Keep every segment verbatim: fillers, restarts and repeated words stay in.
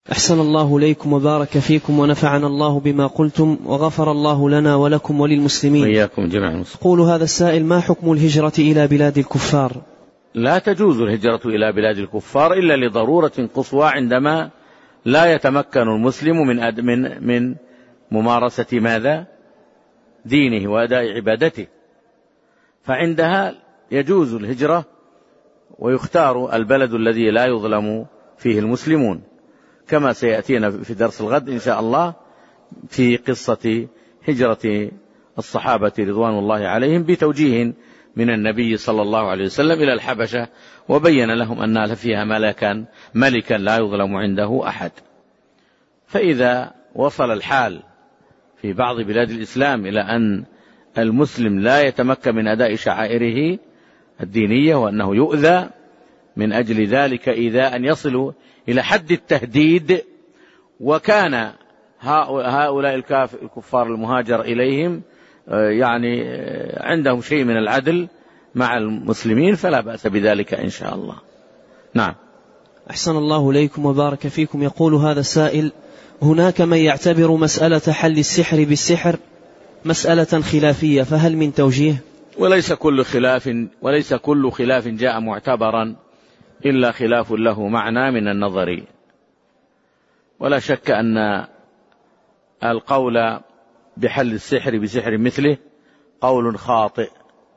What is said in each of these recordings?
أحسن الله إليكم وبارك فيكم ونفعنا الله بما قلتم وغفر الله لنا ولكم وللمسلمين وإياكم جميعا. يقول هذا السائل: ما حكم الهجرة إلى بلاد الكفار؟ لا تجوز الهجرة إلى بلاد الكفار إلا لضرورة قصوى، عندما لا يتمكن المسلم من من من ممارسة ماذا؟ دينه وأداء عبادته، فعندها يجوز الهجرة ويختار البلد الذي لا يظلم فيه المسلمون، كما سيأتينا في درس الغد إن شاء الله في قصة هجرة الصحابة رضوان الله عليهم بتوجيه من النبي صلى الله عليه وسلم إلى الحبشة، وبين لهم أن فيها ملكا ملكا لا يظلم عنده أحد. فإذا وصل الحال في بعض بلاد الإسلام إلى أن المسلم لا يتمكن من أداء شعائره الدينية وأنه يؤذى من أجل ذلك إيذاء يصل إلى حد التهديد، وكان هؤلاء الكفار المهاجر إليهم يعني عندهم شيء من العدل مع المسلمين، فلا بأس بذلك إن شاء الله. نعم. أحسن الله إليكم وبارك فيكم. يقول هذا السائل: هناك من يعتبر مسألة حل السحر بالسحر مسألة خلافية، فهل من توجيه؟ وليس كل خلاف وليس كل خلاف جاء معتبرا إلا خلاف له معنى من النظر، ولا شك أن القول بحل السحر بسحر مثله قول خاطئ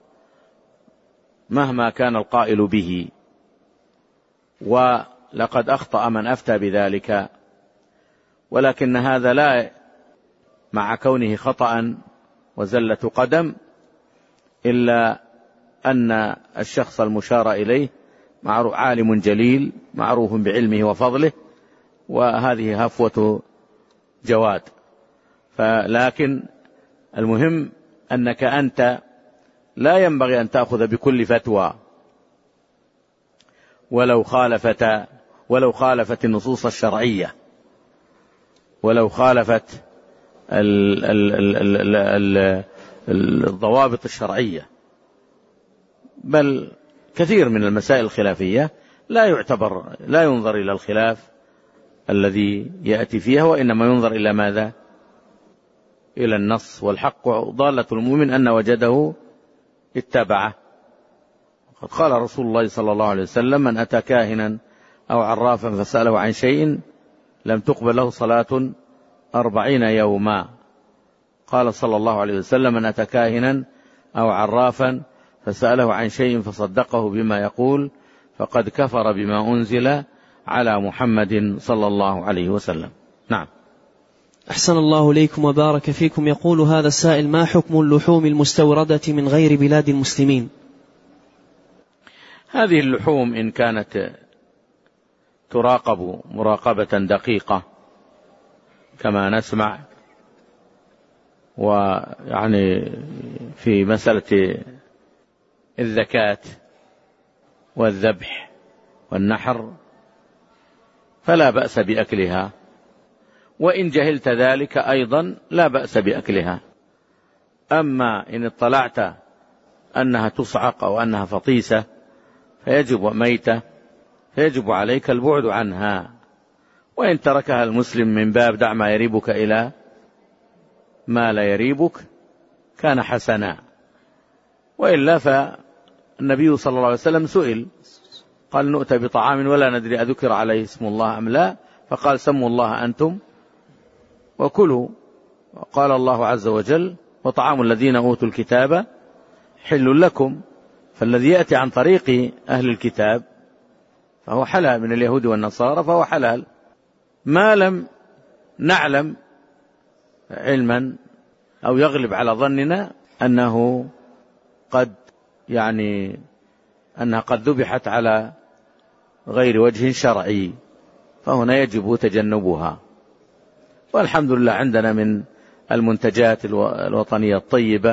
مهما كان القائل به، ولقد أخطأ من أفتى بذلك، ولكن هذا لا مع كونه خطأ وزلة قدم إلا أن الشخص المشار إليه عالم جليل معروف بعلمه وفضله، وهذه هفوة جواد. فلكن المهم أنك أنت لا ينبغي أن تأخذ بكل فتوى ولو خالفت ولو خالفت النصوص الشرعية، ولو خالفت ال ال ال ال ال الضوابط الشرعية، بل كثير من المسائل الخلافية لا يعتبر لا ينظر إلى الخلاف الذي يأتي فيها، وإنما ينظر إلى ماذا؟ إلى النص، والحق ضالة المؤمن أن وجده اتبعه. قد قال رسول الله صلى الله عليه وسلم: من أتى كاهنا أو عرافا فسأله عن شيء لم تقبل له صلاة أربعين يوما. قال صلى الله عليه وسلم: من أتى كاهنا أو عرافا فسأله عن شيء فصدقه بما يقول فقد كفر بما أنزل على محمد صلى الله عليه وسلم. نعم. أحسن الله إليكم وبارك فيكم. يقول هذا السائل: ما حكم اللحوم المستوردة من غير بلاد المسلمين؟ هذه اللحوم إن كانت تراقب مراقبة دقيقة كما نسمع، ويعني في مسألة الزكاة والذبح والنحر فلا بأس بأكلها، وإن جهلت ذلك أيضا لا بأس بأكلها. أما إن اطلعت أنها تصعق أو أنها فطيسة فيجب ميتة فيجب عليك البعد عنها، وإن تركها المسلم من باب دع ما يريبك إلى ما لا يريبك كان حسنا، وإلا فالنبي صلى الله عليه وسلم سئل قال: نؤتى بطعام ولا ندري أذكر عليه اسم الله أم لا، فقال: سموا الله أنتم وكلوا. قال الله عز وجل: وطعام الذين أوتوا الكتاب حل لكم. فالذي يأتي عن طريق أهل الكتاب فهو حلال من اليهود والنصارى، فهو حلال ما لم نعلم علما أو يغلب على ظننا أنه قد يعني أنها قد ذبحت على غير وجه شرعي، فهنا يجب تجنبها. والحمد لله عندنا من المنتجات الوطنية الطيبة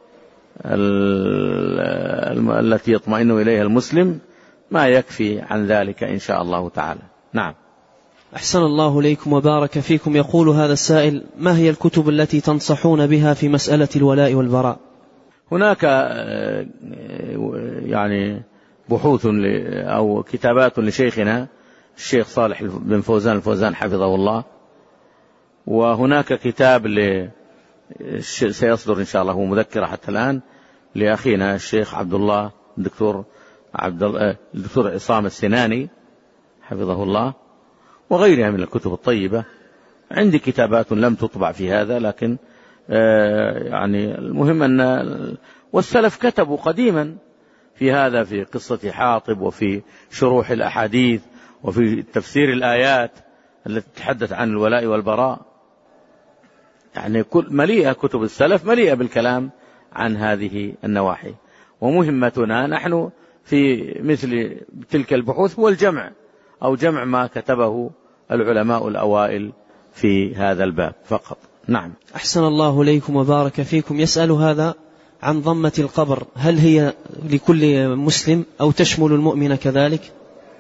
التي يطمئن إليها المسلم ما يكفي عن ذلك إن شاء الله تعالى. نعم. أحسن الله إليكم وبارك فيكم. يقول هذا السائل: ما هي الكتب التي تنصحون بها في مسألة الولاء والبراء؟ هناك يعني بحوث أو كتابات لشيخنا الشيخ صالح بن فوزان الفوزان حفظه الله. وهناك كتاب سيصدر إن شاء الله، هو مذكرة حتى الآن، لأخينا الشيخ عبد الله الدكتور عبد الدكتور عصام السناني حفظه الله، وغيرها من الكتب الطيبة. عندي كتابات لم تطبع في هذا، لكن يعني المهم أن والسلف كتبوا قديما في هذا، في قصة حاطب، وفي شروح الأحاديث، وفي تفسير الآيات التي تتحدث عن الولاء والبراء. يعني كل مليئة كتب السلف مليئة بالكلام عن هذه النواحي. ومهمتنا نحن في مثل تلك البحوث هو الجمع، أو جمع ما كتبه العلماء الأوائل في هذا الباب فقط. نعم. أحسن الله إليكم وبارك فيكم. يسأل هذا عن ضمة القبر، هل هي لكل مسلم أو تشمل المؤمن كذلك؟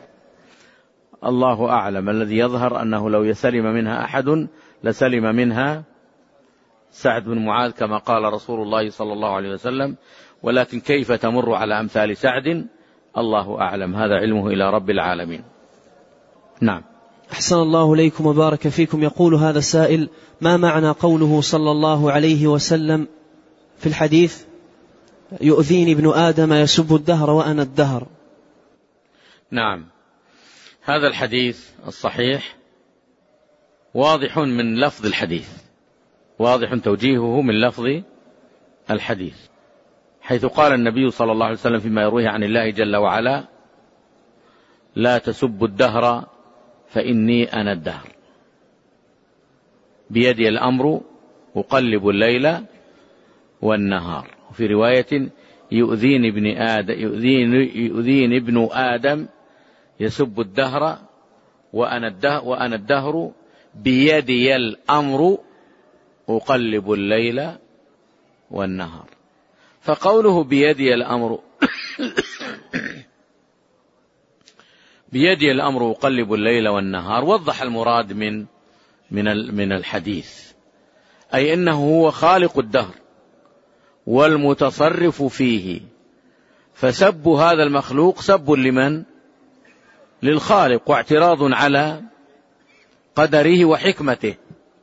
الله أعلم. الذي يظهر أنه لو يسلم منها أحد لسلم منها سعد بن معاذ كما قال رسول الله صلى الله عليه وسلم، ولكن كيف تمر على أمثال سعد الله أعلم، هذا علمه إلى رب العالمين. نعم. أحسن الله إليكم وبارك فيكم. يقول هذا السائل: ما معنى قوله صلى الله عليه وسلم في الحديث: يؤذيني ابن آدم يسب الدهر وأنا الدهر؟ نعم، هذا الحديث الصحيح واضح من لفظ الحديث، واضح توجيهه من لفظ الحديث، حيث قال النبي صلى الله عليه وسلم فيما يرويه عن الله جل وعلا: لا تسبوا الدهر فإني أنا الدهر، بيدي الأمر أقلب الليل والنهار. وفي رواية: يؤذيني ابن آدم يؤذيني, يؤذيني ابن آدم يسب الدهر وأنا الدهر, وأنا الدهر بيدي الأمر أقلب الليل والنهار. فقوله بيدي الأمر بيدي الأمر أقلب الليل والنهار وضح المراد من من من الحديث، أي أنه هو خالق الدهر والمتصرف فيه، فسب هذا المخلوق سب لمن؟ للخالق، واعتراض على قدره وحكمته.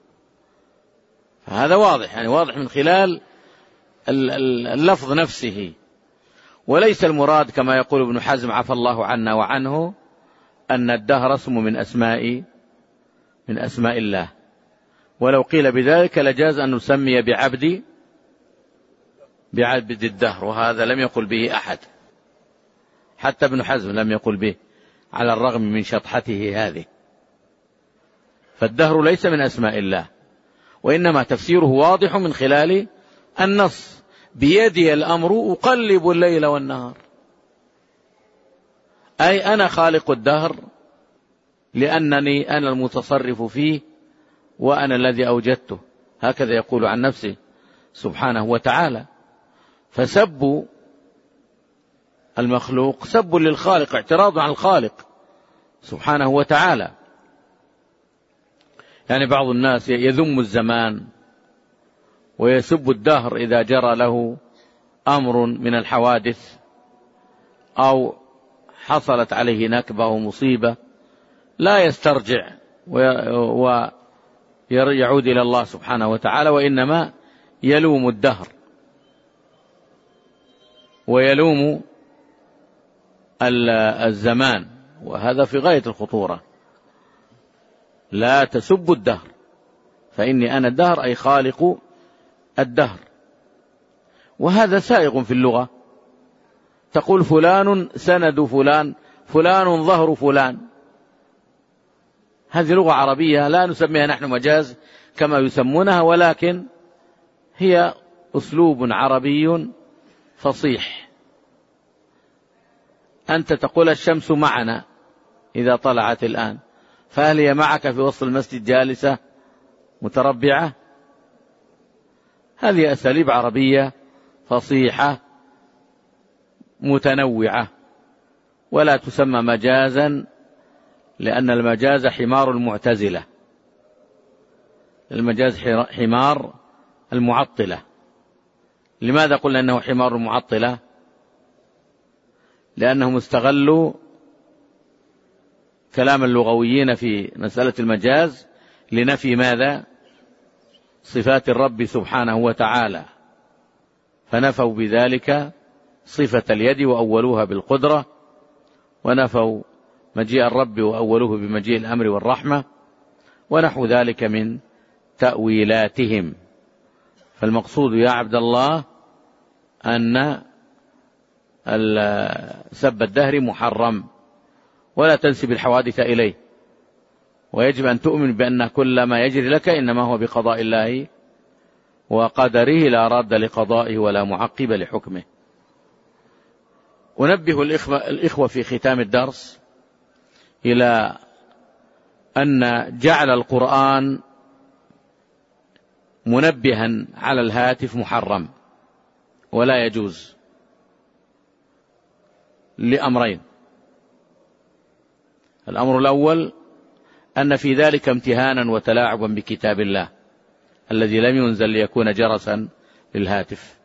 فهذا واضح، يعني واضح من خلال اللفظ نفسه، وليس المراد كما يقول ابن حزم عفى الله عنا وعنه أن الدهر اسم من أسماء من أسماء الله، ولو قيل بذلك لجاز أن نسمي بعبد بعبد الدهر، وهذا لم يقل به أحد، حتى ابن حزم لم يقل به على الرغم من شطحته هذه. فالدهر ليس من أسماء الله، وإنما تفسيره واضح من خلال النص: بيدي الأمر أقلب الليل والنهار، أي أنا خالق الدهر لأنني أنا المتصرف فيه وأنا الذي أوجدته، هكذا يقول عن نفسه سبحانه وتعالى. فسب المخلوق سب للخالق، اعتراض عن الخالق سبحانه وتعالى. يعني بعض الناس يذم الزمان ويسب الدهر إذا جرى له أمر من الحوادث أو حصلت عليه نكبة أو مصيبة، لا يسترجع ويعود إلى الله سبحانه وتعالى، وإنما يلوم الدهر ويلوم الزمان، وهذا في غاية الخطورة. لا تسبوا الدهر فإني أنا الدهر، أي خالق الدهر. وهذا سائغ في اللغة، تقول فلان سند فلان، فلان ظهر فلان، هذه لغة عربية لا نسميها نحن مجاز كما يسمونها، ولكن هي أسلوب عربي فصيح. أنت تقول الشمس معنا إذا طلعت الآن، فهل هي معك في وسط المسجد جالسة متربعة؟ هذه أساليب عربية فصيحة متنوعة، ولا تسمى مجازا، لأن المجاز حمار المعتزلة، المجاز حمار المعطلة. لماذا قلنا أنه حمار المعطلة؟ لأنهم استغلوا كلام اللغويين في مسألة المجاز لنفي ماذا؟ صفات الرب سبحانه وتعالى، فنفوا بذلك صفة اليد وأولوها بالقدرة، ونفوا مجيء الرب وأولوه بمجيء الأمر والرحمة، ونحو ذلك من تأويلاتهم. فالمقصود يا عبد الله أن سب الدهر محرم، ولا تنسب الحوادث إليه، ويجب أن تؤمن بأن كل ما يجري لك إنما هو بقضاء الله وقدره، لا راد لقضائه ولا معقب لحكمه. أنبه الإخوة في ختام الدرس إلى أن جعل القرآن منبها على الهاتف محرم ولا يجوز لأمرين. الأمر الأول أن في ذلك امتهانا وتلاعبا بكتاب الله الذي لم ينزل ليكون جرسا للهاتف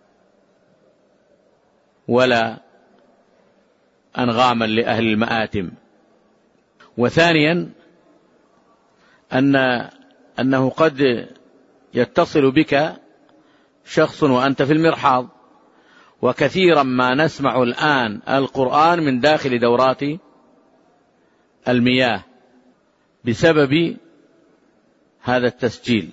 ولا أنغاما لأهل المآتم. وثانيا أن أنه قد يتصل بك شخص وأنت في المرحاض، وكثيرا ما نسمع الآن القرآن من داخل دورات المياه بسبب هذا التسجيل،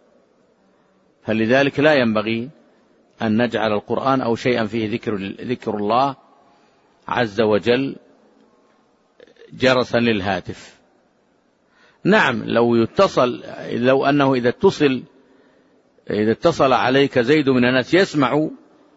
فلذلك لا ينبغي أن نجعل القرآن أو شيئا فيه ذكر, ذكر الله عز وجل جرسا للهاتف. نعم لو يتصل، لو أنه إذا اتصل إذا اتصل عليك زيد من الناس يسمع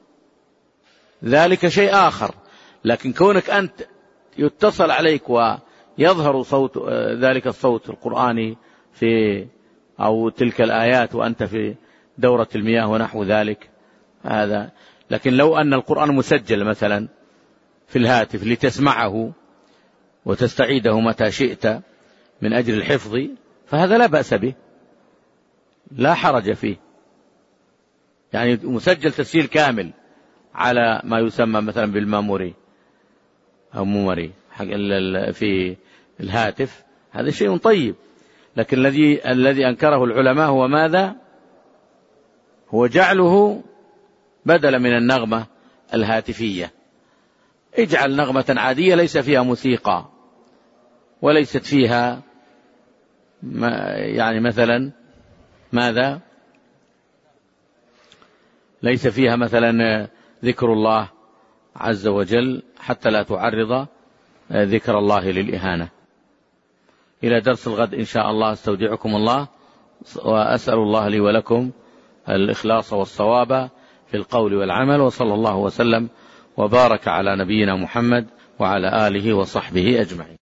ذلك شيء آخر، لكن كونك أنت يتصل عليك ويظهر صوت ذلك الصوت القرآني في أو تلك الآيات وأنت في دورة المياه ونحو ذلك هذا. لكن لو أن القرآن مسجل مثلا في الهاتف لتسمعه وتستعيده متى شئت من أجل الحفظ فهذا لا بأس به، لا حرج فيه، يعني مسجل تسجيل كامل على ما يسمى مثلا بالميموري أو ميموري في الهاتف، هذا شيء طيب. لكن الذي الذي أنكره العلماء هو ماذا؟ هو جعله بدلا من النغمة الهاتفية. اجعل نغمة عادية ليس فيها موسيقى وليست فيها يعني مثلا ماذا ليس فيها مثلا ذكر الله عز وجل حتى لا تعرض ذكر الله للإهانة. إلى درس الغد إن شاء الله، استودعكم الله وأسأل الله لي ولكم الإخلاص والصواب في القول والعمل، وصلى الله وسلم وبارك على نبينا محمد وعلى آله وصحبه أجمعين.